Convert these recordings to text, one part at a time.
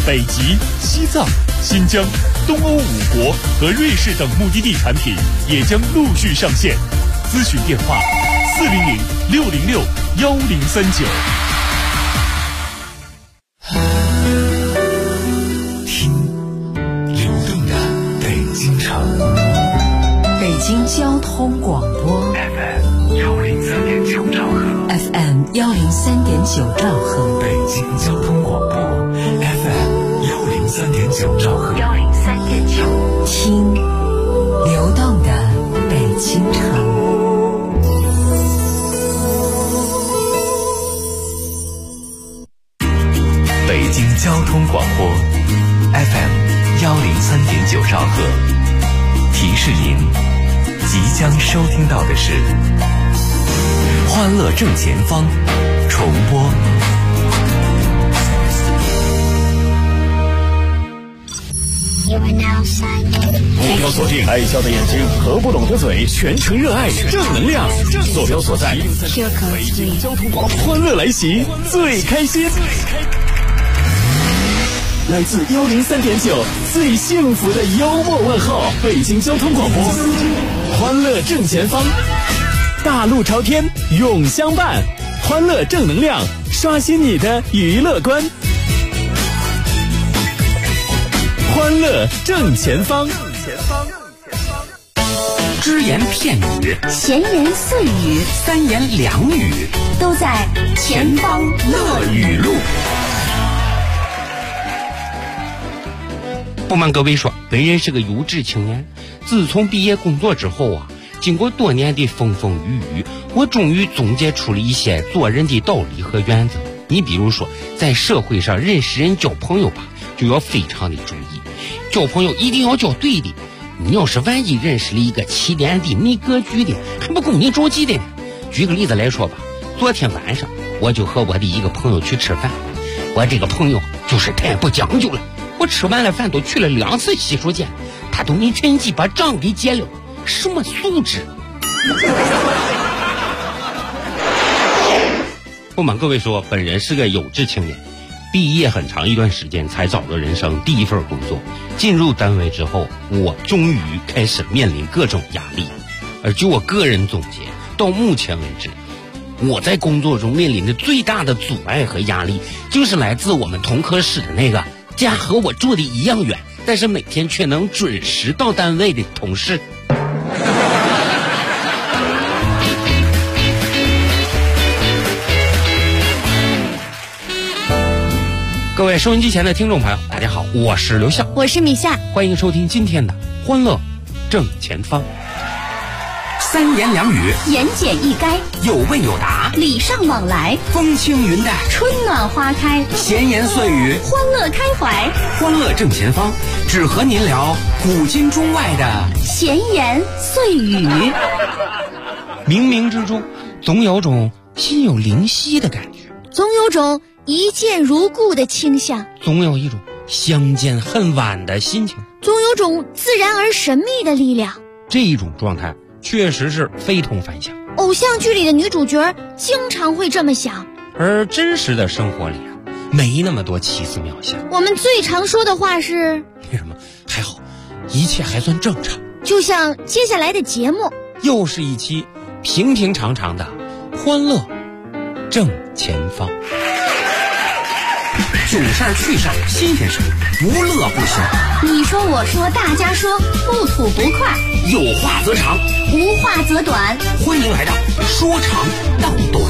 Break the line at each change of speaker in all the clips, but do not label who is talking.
北极、西藏、新疆、东欧5国和瑞士等目的地产品也将陆续上线。咨询电话400-606-1039。
听流动的北京城，
北京交通广播
FM103.9兆赫
，FM103.9兆赫，
北京交通广播 FM103.9兆赫
，103.9，听流动的北京城。
北京交通广播 FM103.9兆赫，提示您即将收听到的是欢乐正前方重播。
目标锁定，爱笑的眼睛和不拢的嘴，全程热爱正能量。坐标所在，北京交通广播，欢乐来袭，最开心。来自103.9最幸福的幽默问候，北京交通广播，欢乐正前方，大路朝天永相伴，欢乐正能量，刷新你的娱乐观。欢乐正前方，
只言片语，
闲言碎语，
三言两语，
都在前方乐语录。
不瞒各位说，本人是个优质青年。自从毕业工作之后啊，经过多年的风风雨雨，我终于总结出了一些做人的道理和原则。你比如说，在社会上认识人交朋友吧，就要非常的注意，交朋友一定要交对的。你要是万一认识了一个起点的没格局的，还不够你着急的呢。举个例子来说吧，昨天晚上我就和我的一个朋友去吃饭，我这个朋友就是太不讲究了。我吃完了饭都去了2次洗手间，他都没趁机把账给结了，什么素质！不瞒各位说，本人是个有志青年，毕业很长一段时间才找到人生第一份工作。进入单位之后，我终于开始面临各种压力。而据我个人总结，到目前为止，我在工作中面临的最大的阻碍和压力，就是来自我们同科室的那个家和我住的一样远，但是每天却能准时到单位的同事。各位收音机前的听众朋友，大家好，我是刘笑，
我是米夏，
欢迎收听今天的欢乐正前方。三言两语，
言简意赅，
有问有答，
礼尚往来，
风轻云淡，
春暖花开，
闲言碎语，
欢乐开怀。
欢乐正前方，只和您聊古今中外的
闲言碎语。
冥冥之中，总有种心有灵犀的感觉，
总有种一见如故的倾向，
总有一种相见恨晚的心情，
总有种自然而神秘的力量。
这一种状态确实是非同凡响。
偶像剧里的女主角经常会这么想，
而真实的生活里啊，没那么多奇思妙想。
我们最常说的话是
为什么？还好，一切还算正常。
就像接下来的节目，
又是一期平平常常的欢乐正前方。囧事儿趣事儿新鲜事儿，无乐不休。
你说我说大家说，不吐不快，
有话则长，
无话则短。
欢迎来到说长道短。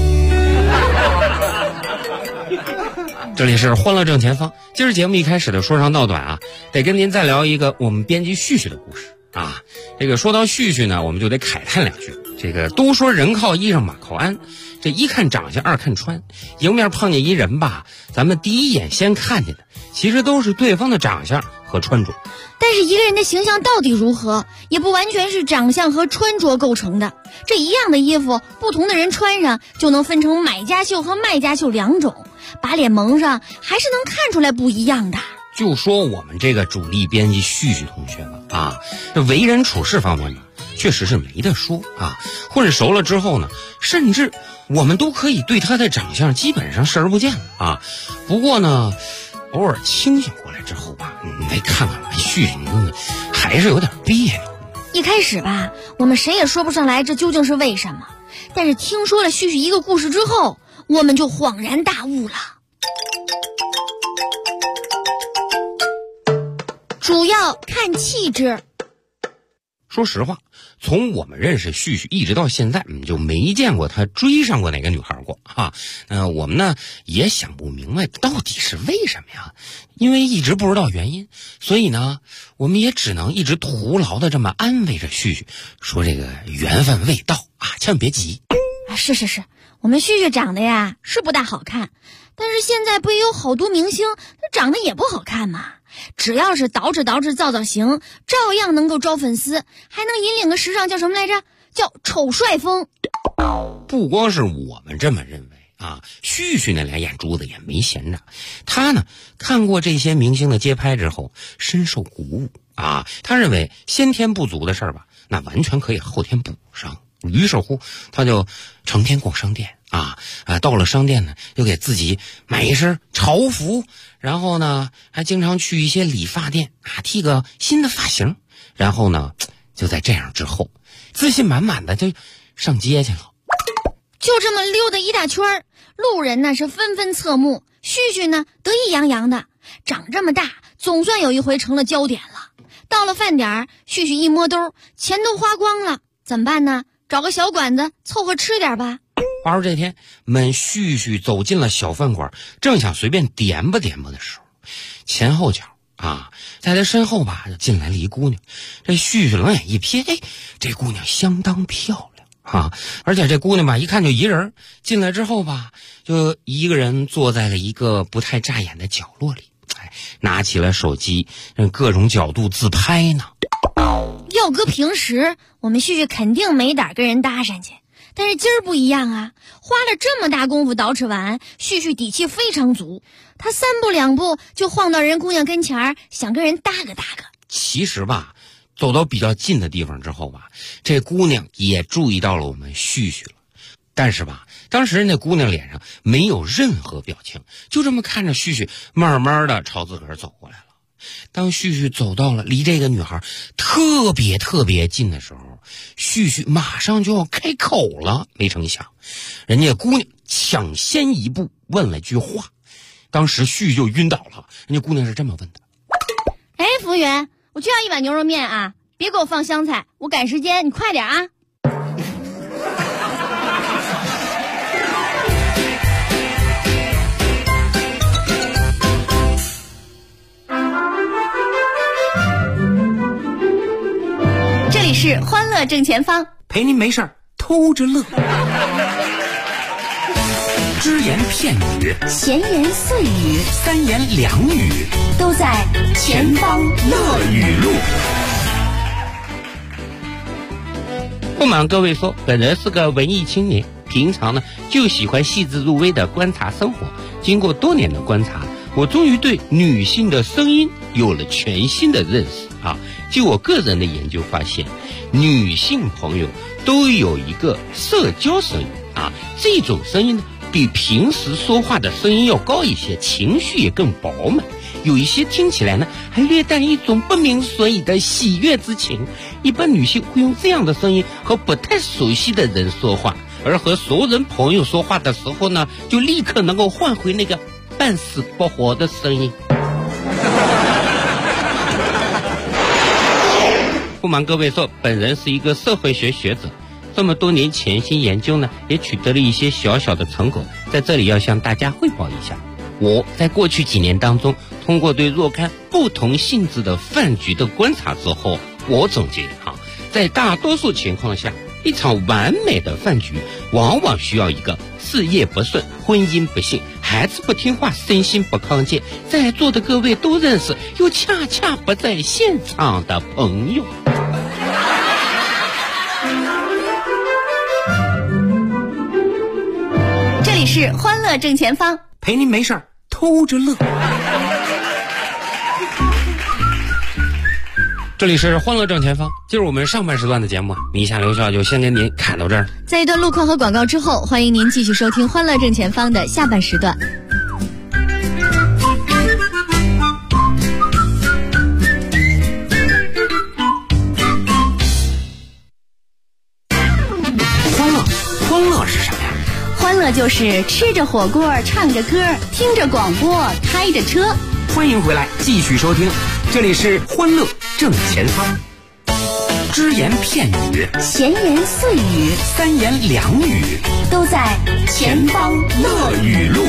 这里是欢乐正前方。今儿节目一开始的说长道短啊，得跟您再聊一个我们编辑旭旭的故事啊。这个说到旭旭呢，我们就得慨叹两句。这个都说人靠衣裳马靠鞍，这一看长相二看穿，迎面碰见一人吧，咱们第一眼先看见的其实都是对方的长相和穿着。
但是一个人的形象到底如何，也不完全是长相和穿着构成的。这一样的衣服，不同的人穿上就能分成买家秀和卖家秀2种，把脸蒙上还是能看出来不一样的。
就说我们这个主力编辑旭旭同学吧啊，这为人处事方面嘛，确实是没得说啊。混熟了之后呢，甚至我们都可以对他的长相基本上视而不见了啊。不过呢， 偶尔清醒过来之后吧，再看看旭旭，还是有点别扭。
一开始吧，我们谁也说不上来这究竟是为什么，但是听说了旭旭一个故事之后，我们就恍然大悟了。主要看气质。
说实话，从我们认识旭旭一直到现在，就没见过他追上过哪个女孩过哈。我们呢也想不明白到底是为什么呀？因为一直不知道原因，所以呢，我们也只能一直徒劳的这么安慰着旭旭，说这个缘分未到啊，千万别急。
是，我们旭旭长得呀是不大好看，但是现在不也有好多明星他长得也不好看吗？只要是捯饬造型，照样能够招粉丝，还能引领个时尚叫什么来着？叫丑帅风。
不光是我们这么认为啊，旭旭那俩眼珠子也没闲着。他呢看过这些明星的街拍之后，深受鼓舞啊。他认为先天不足的事儿吧，那完全可以后天补上。于是乎，他就成天逛商店到了商店呢，就给自己买一身潮服，然后呢，还经常去一些理发店剃个新的发型，然后呢，就在这样之后，自信满满的就上街去了。
就这么溜达一大圈，路人呢是纷纷侧目，旭旭呢得意洋洋的，长这么大，总算有一回成了焦点了。到了饭点，旭旭一摸兜，钱都花光了，怎么办呢？找个小馆子凑合吃点吧。
话说这天，旭旭走进了小饭馆，正想随便点吧的时候，前后脚在他身后吧就进来了一姑娘。这旭旭冷眼一瞥，这姑娘相当漂亮而且这姑娘吧一看就一人，进来之后吧就一个人坐在了一个不太扎眼的角落里，拿起了手机，各种角度自拍呢。
要搁平时，我们旭旭肯定没胆跟人搭讪去，但是今儿不一样啊！花了这么大功夫捯饬完，旭旭底气非常足，他三步两步就晃到人姑娘跟前儿，想跟人搭个。
其实吧，走到比较近的地方之后吧，这姑娘也注意到了我们旭旭了。但是吧，当时那姑娘脸上没有任何表情，就这么看着旭旭，慢慢的朝自个儿走过来了。当旭旭走到了离这个女孩特别近的时候，旭旭马上就要开口了，没成想人家姑娘抢先一步问了句话，当时旭旭就晕倒了。人家姑娘是这么问的：
服务员，我就要一碗牛肉面啊，别给我放香菜，我赶时间，你快点啊。这里是欢乐正前方，
陪您没事儿偷着乐。只言片语，
闲言碎语，
三言两语，
都在前方乐语录。
不瞒各位说，本人是个文艺青年，平常呢就喜欢细致入微的观察生活。经过多年的观察，我终于对女性的声音有了全新的认识就我个人的研究发现，女性朋友都有一个社交声音这种声音呢比平时说话的声音要高一些，情绪也更饱满，有一些听起来呢还略带一种不明所以的喜悦之情。一般女性会用这样的声音和不太熟悉的人说话，而和熟人朋友说话的时候呢，就立刻能够换回那个半死不活的声音。不瞒各位说，本人是一个社会学学者，这么多年潜心研究呢，也取得了一些小小的成果，在这里要向大家汇报一下。我在过去几年当中，通过对若干不同性质的饭局的观察之后，我总结在大多数情况下，一场完美的饭局往往需要一个事业不顺、婚姻不幸、孩子不听话、身心不康健，在座的各位都认识又恰恰不在现场的朋友。
这里是欢乐正前方，
陪您没事儿偷着乐。
这里是欢乐正前方，今儿我们上半时段的节目米下留校就先跟您看到这儿。
在一段路况和广告之后，欢迎您继续收听欢乐正前方的下半时段。
就是吃着火锅唱着歌，听着广播开着车。
欢迎回来继续收听，这里是欢乐正前方。只言片语，
闲言碎语，
三言两语，
都在前方乐
语录。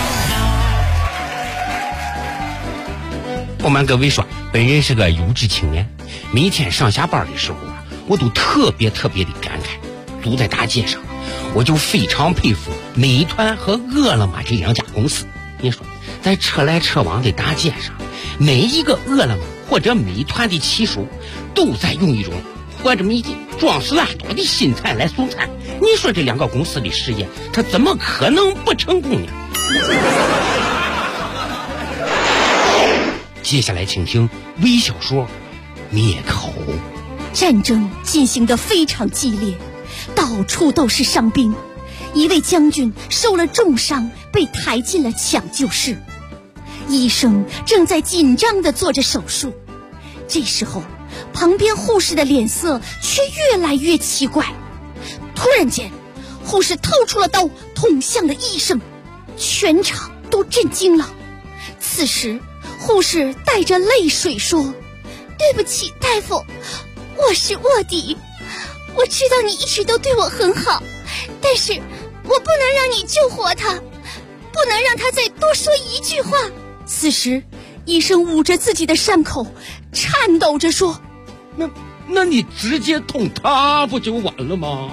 我们各位说，本人是个优质青年，每天上下班的时候啊，我都特别的感慨。走在大街上，我就非常佩服美团和饿了么这两家公司。你说，在车来车往的大街上，每一个饿了么或者美团的骑手都在用一种活着没劲、装死拉倒的心态来送餐。你说这两个公司的事业，它怎么可能不成功呢？接下来请听微小说灭口。
战争进行得非常激烈，到处都是伤兵。一位将军受了重伤，被抬进了抢救室。医生正在紧张地做着手术。这时候，旁边护士的脸色却越来越奇怪。突然间，护士掏出了刀，捅向了医生，全场都震惊了。此时，护士带着泪水说：“对不起，大夫，我是卧底。我知道你一直都对我很好，但是我不能让你救活他，不能让他再多说一句话。”此时，医生捂着自己的伤口，颤抖着说：“
那你直接捅他不就完了吗？”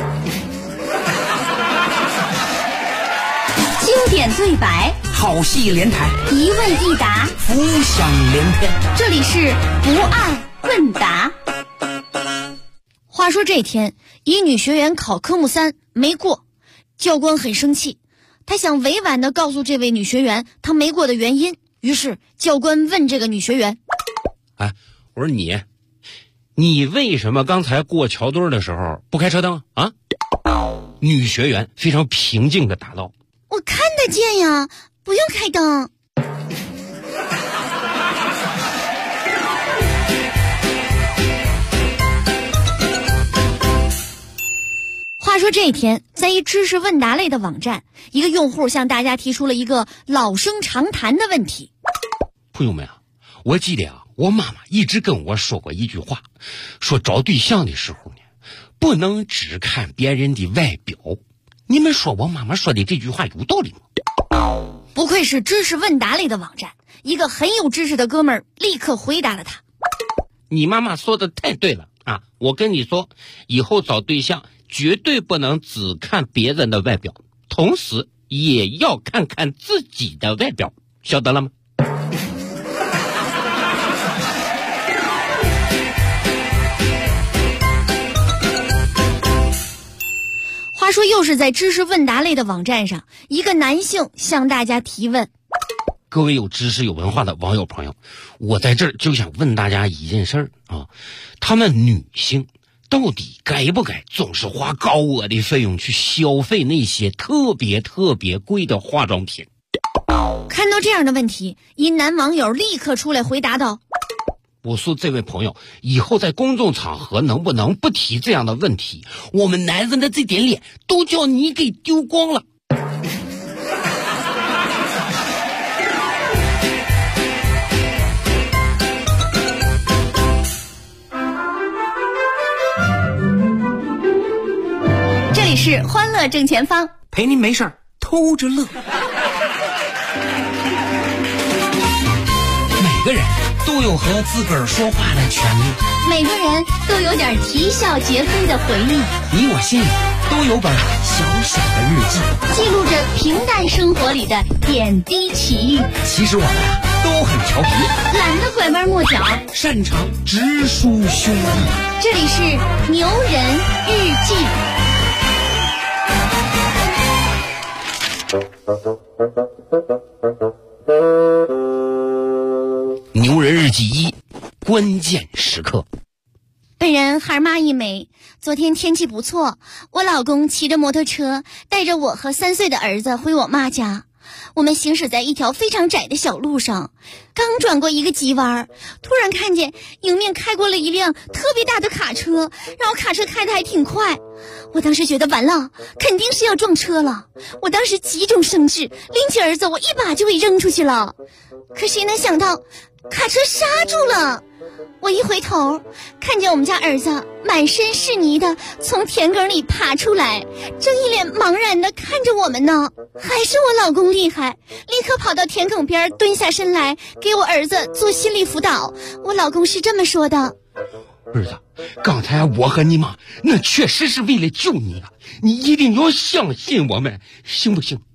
经典对白，
好戏连台，
一问一答，
浮想联翩。
这里是不二问答。
话说这天，一女学员考科目3没过，教官很生气，他想委婉地告诉这位女学员她没过的原因。于是教官问这个女学员：“
哎，我说你为什么刚才过桥墩的时候不开车灯啊？”女学员非常平静地答道：“
我看得见呀，不用开灯。”话说这一天，在一知识问答类的网站，一个用户向大家提出了一个老生常谈的问题。
朋友们啊，我记得啊，我妈妈一直跟我说过一句话，说找对象的时候呢，不能只看别人的外表。你们说我妈妈说的这句话有道理吗？
不愧是知识问答类的网站，一个很有知识的哥们儿立刻回答了他：“
你妈妈说的太对了啊！我跟你说，以后找对象绝对不能只看别人的外表，同时也要看看自己的外表，晓得了吗？”
话说又是在知识问答类的网站上，一个男性向大家提问。
各位有知识有文化的网友朋友，我在这儿就想问大家一件事儿啊，他们女性到底该不该总是花高额的费用去消费那些特别贵的化妆品？
看到这样的问题，一男网友立刻出来回答道：“
我说这位朋友，以后在公众场合能不能不提这样的问题？我们男人的这点脸都叫你给丢光了。”
这里是欢乐正前方，
陪您没事儿偷着乐。每个人都有和自个儿说话的权利，
每个人都有点啼笑皆非的回忆，
你我心里都有本小小的日记，
记录着平淡生活里的点滴奇遇。
其实我们都很调皮，
懒得拐弯抹角，
擅长直抒胸臆。
这里是牛人日记。
牛人日记1，关键时刻。
本人孩妈一枚，昨天天气不错，我老公骑着摩托车带着我和3岁的儿子回我妈家。 我们行驶在一条非常窄的小路上，刚转过一个急弯，突然看见迎面开过了一辆特别大的卡车，然后卡车开得还挺快。我当时觉得完了，肯定是要撞车了。我当时急中生智，拎起儿子，我一把就给扔出去了。可谁能想到，卡车刹住了。我一回头，看见我们家儿子满身是泥的从田埂里爬出来，正一脸茫然的看着我们呢。还是我老公厉害，立刻跑到田埂边蹲下身来给我儿子做心理辅导。我老公是这么说的：
儿子，刚才我和你妈那确实是为了救你啊，你一定要相信我们，行不行？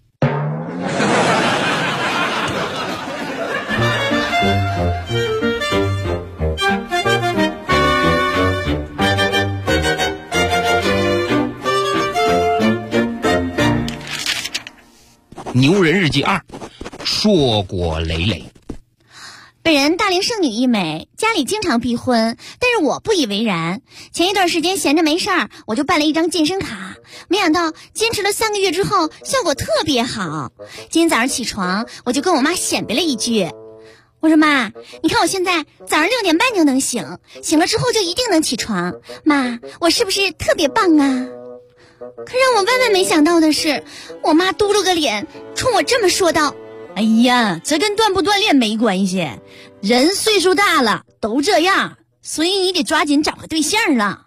牛人日记2，硕果累累。
本人大龄剩女一枚，家里经常逼婚，但是我不以为然。前一段时间闲着没事儿，我就办了一张健身卡，没想到坚持了3个月之后，效果特别好。今天早上起床，我就跟我妈显摆了一句，我说妈，你看我现在早上6点半就能醒，醒了之后就一定能起床，妈，我是不是特别棒啊？可让我万万没想到的是，我妈嘟噜个脸冲我这么说道：
哎呀，这跟锻不锻炼没关系，人岁数大了都这样，所以你得抓紧找个对象了。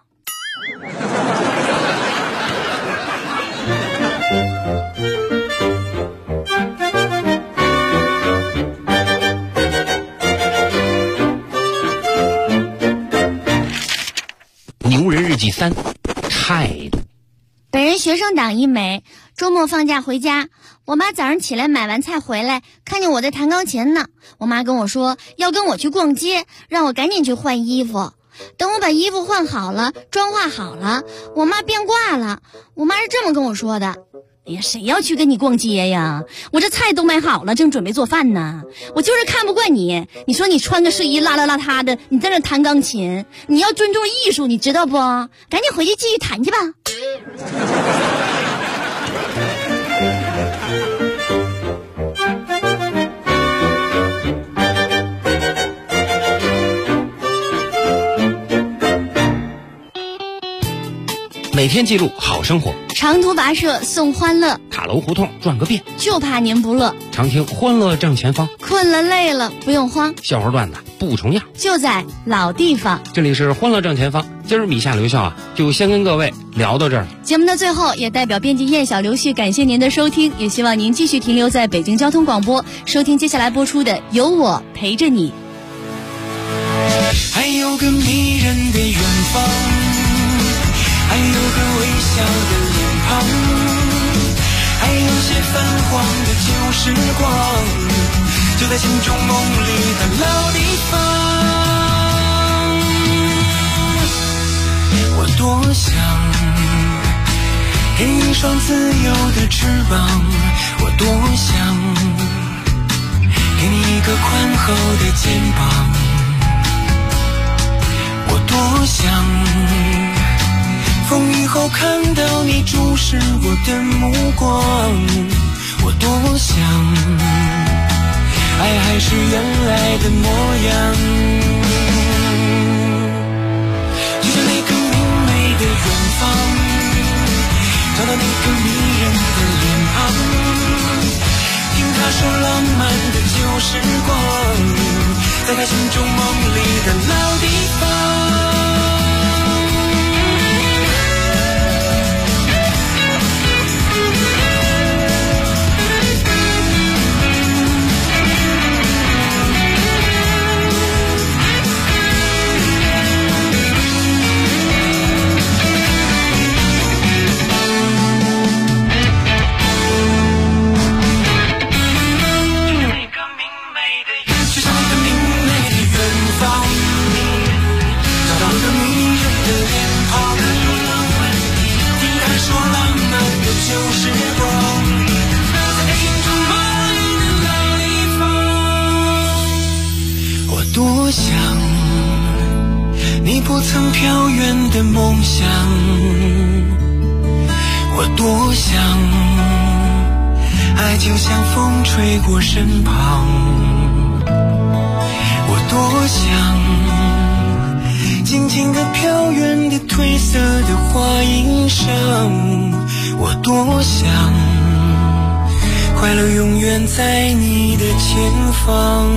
牛人日记3，态度。
本人学生党一枚，周末放假回家，我妈早上起来买完菜回来，看见我在弹钢琴呢。我妈跟我说要跟我去逛街，让我赶紧去换衣服。等我把衣服换好了，妆化好了，我妈变卦了。我妈是这么跟我说的：
哎呀，谁要去跟你逛街呀？我这菜都买好了，正准备做饭呢。我就是看不惯你，你说你穿个睡衣邋邋遢的，你在那弹钢琴，你要尊重艺术，你知道不？赶紧回去继续弹去吧。
每天记录好生活，
长途跋涉送欢乐，
塔楼胡同转个遍，
就怕您不乐。
常听欢乐正前方，
困了累了不用慌，
笑话段子不重样，
就在老地方。
这里是欢乐正前方，今儿米夏刘笑就先跟各位聊到这儿。
节目的最后，也代表编辑燕小刘旭感谢您的收听，也希望您继续停留在北京交通广播，收听接下来播出的《有我陪着你》。
还有个迷人的远方，还有个微笑的脸庞，还有些泛黄的旧时光，就在心中梦里的老地方。我多想给你一双自由的翅膀，我多想给你一个宽厚的肩膀，我多想风雨后看到你注视我的目光，我多想爱还是原来的模样，就像那个明媚的远方，找到那个迷人的脸庞，听他说浪漫的旧时光，在他心中梦里的老地方。多想你不曾飘远的梦想，我多想爱就像风吹过身旁，我多想静静地飘远的褪色的花衣裳，我多想快乐永远在你的前方。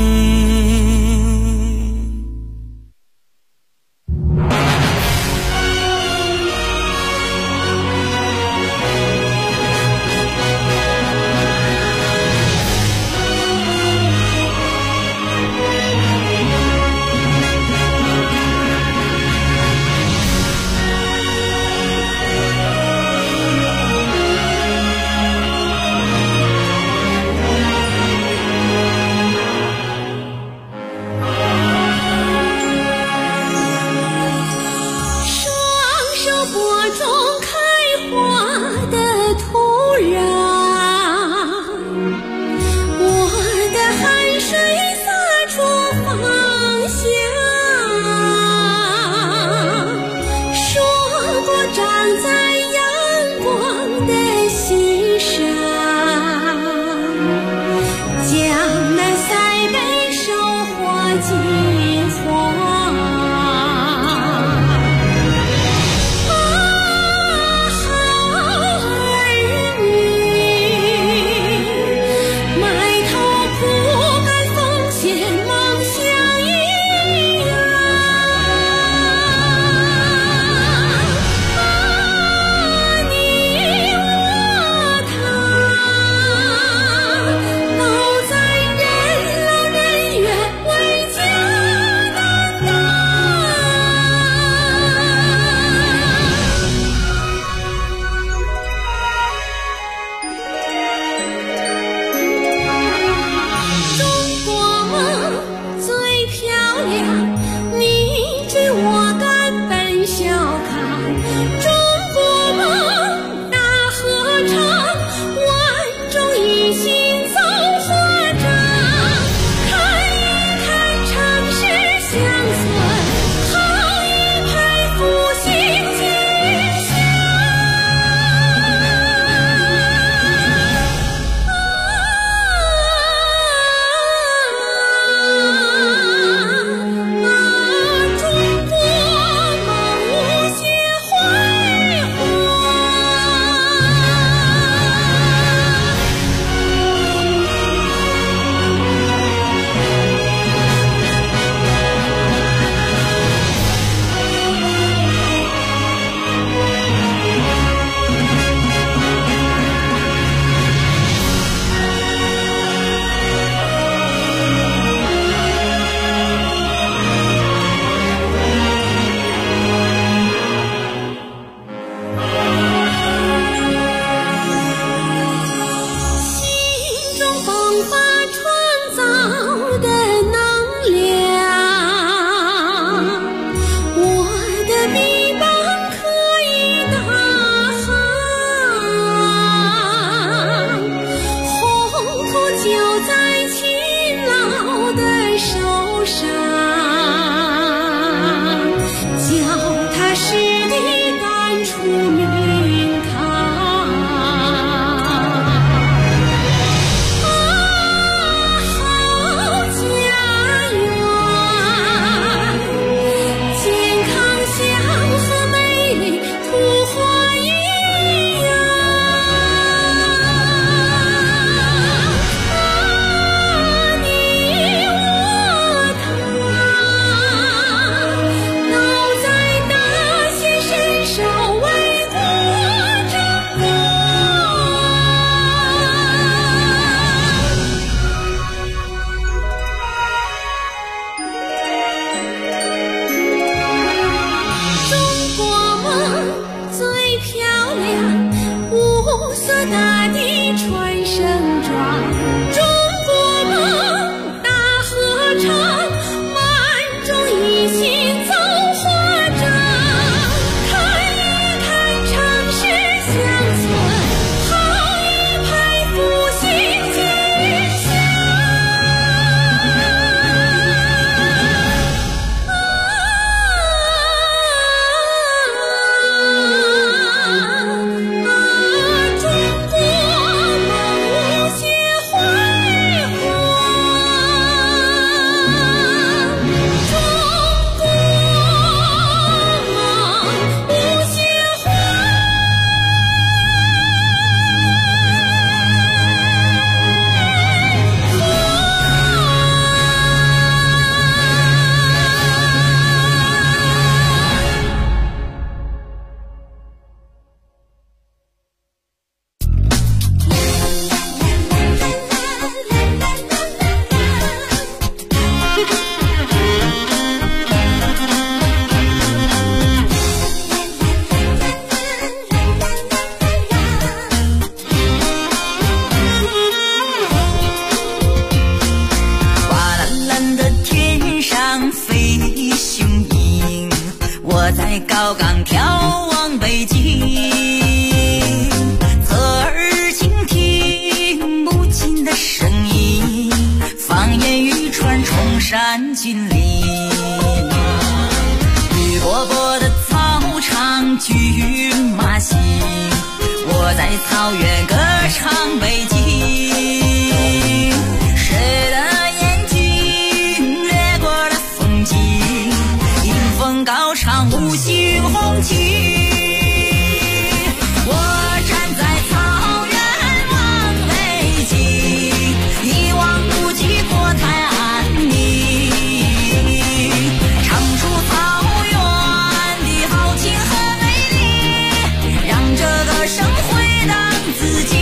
在高岗眺望北京，侧耳倾听母亲的声音，方言语传崇山峻岭。绿波波的草场骏马行，我在草原歌唱北京。谁的眼睛掠过的风景，迎风高唱五星红旗。我站在草原望北京，一望无际国泰安宁，唱出草原的豪情和美丽，让这个声回荡自己。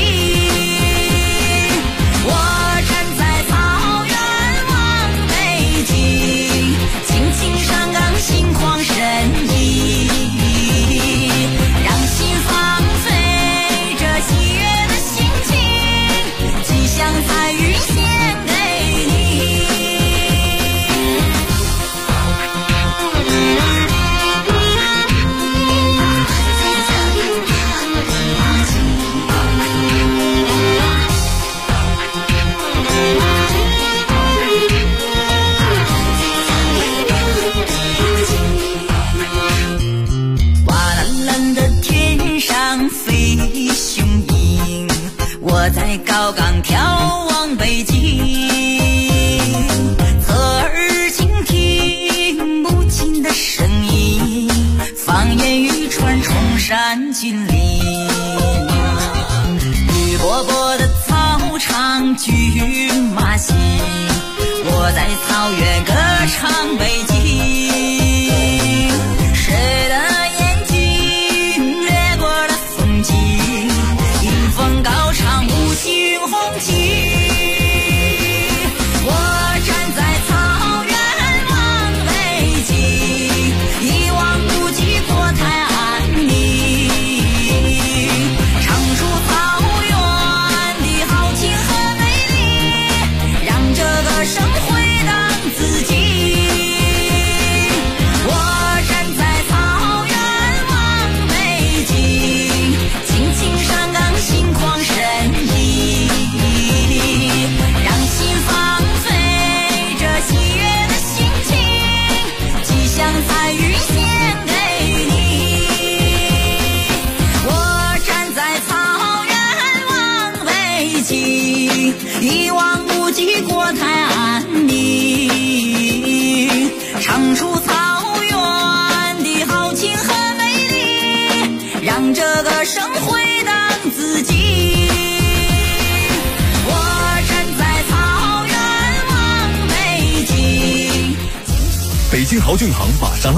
我站在草原望北京，轻轻上岗心旷神怡，让心放飞这喜悦的心情，吉祥彩云献给你。哇蓝蓝的天上飞雄鹰，我在高岗眺望北京，侧耳倾听母亲的声音，方言语传崇山峻岭。绿波波的草场骏马行，我在草原歌唱北京。谁的眼睛掠过的风景，迎风高唱五星红旗。我站在草原望北京，一望无际国泰安宁，唱出草原的豪情和美丽，让这个声回荡自己。我站在草原望北京，轻轻上岗心旷神怡，让心放飞这喜悦的心情，吉祥彩云献给你。我站在草原望北京，一望无际国泰安宁，唱出草原的豪情和美丽，让这个声回荡自己。我站在草原望北京。
北京豪骏行玛莎拉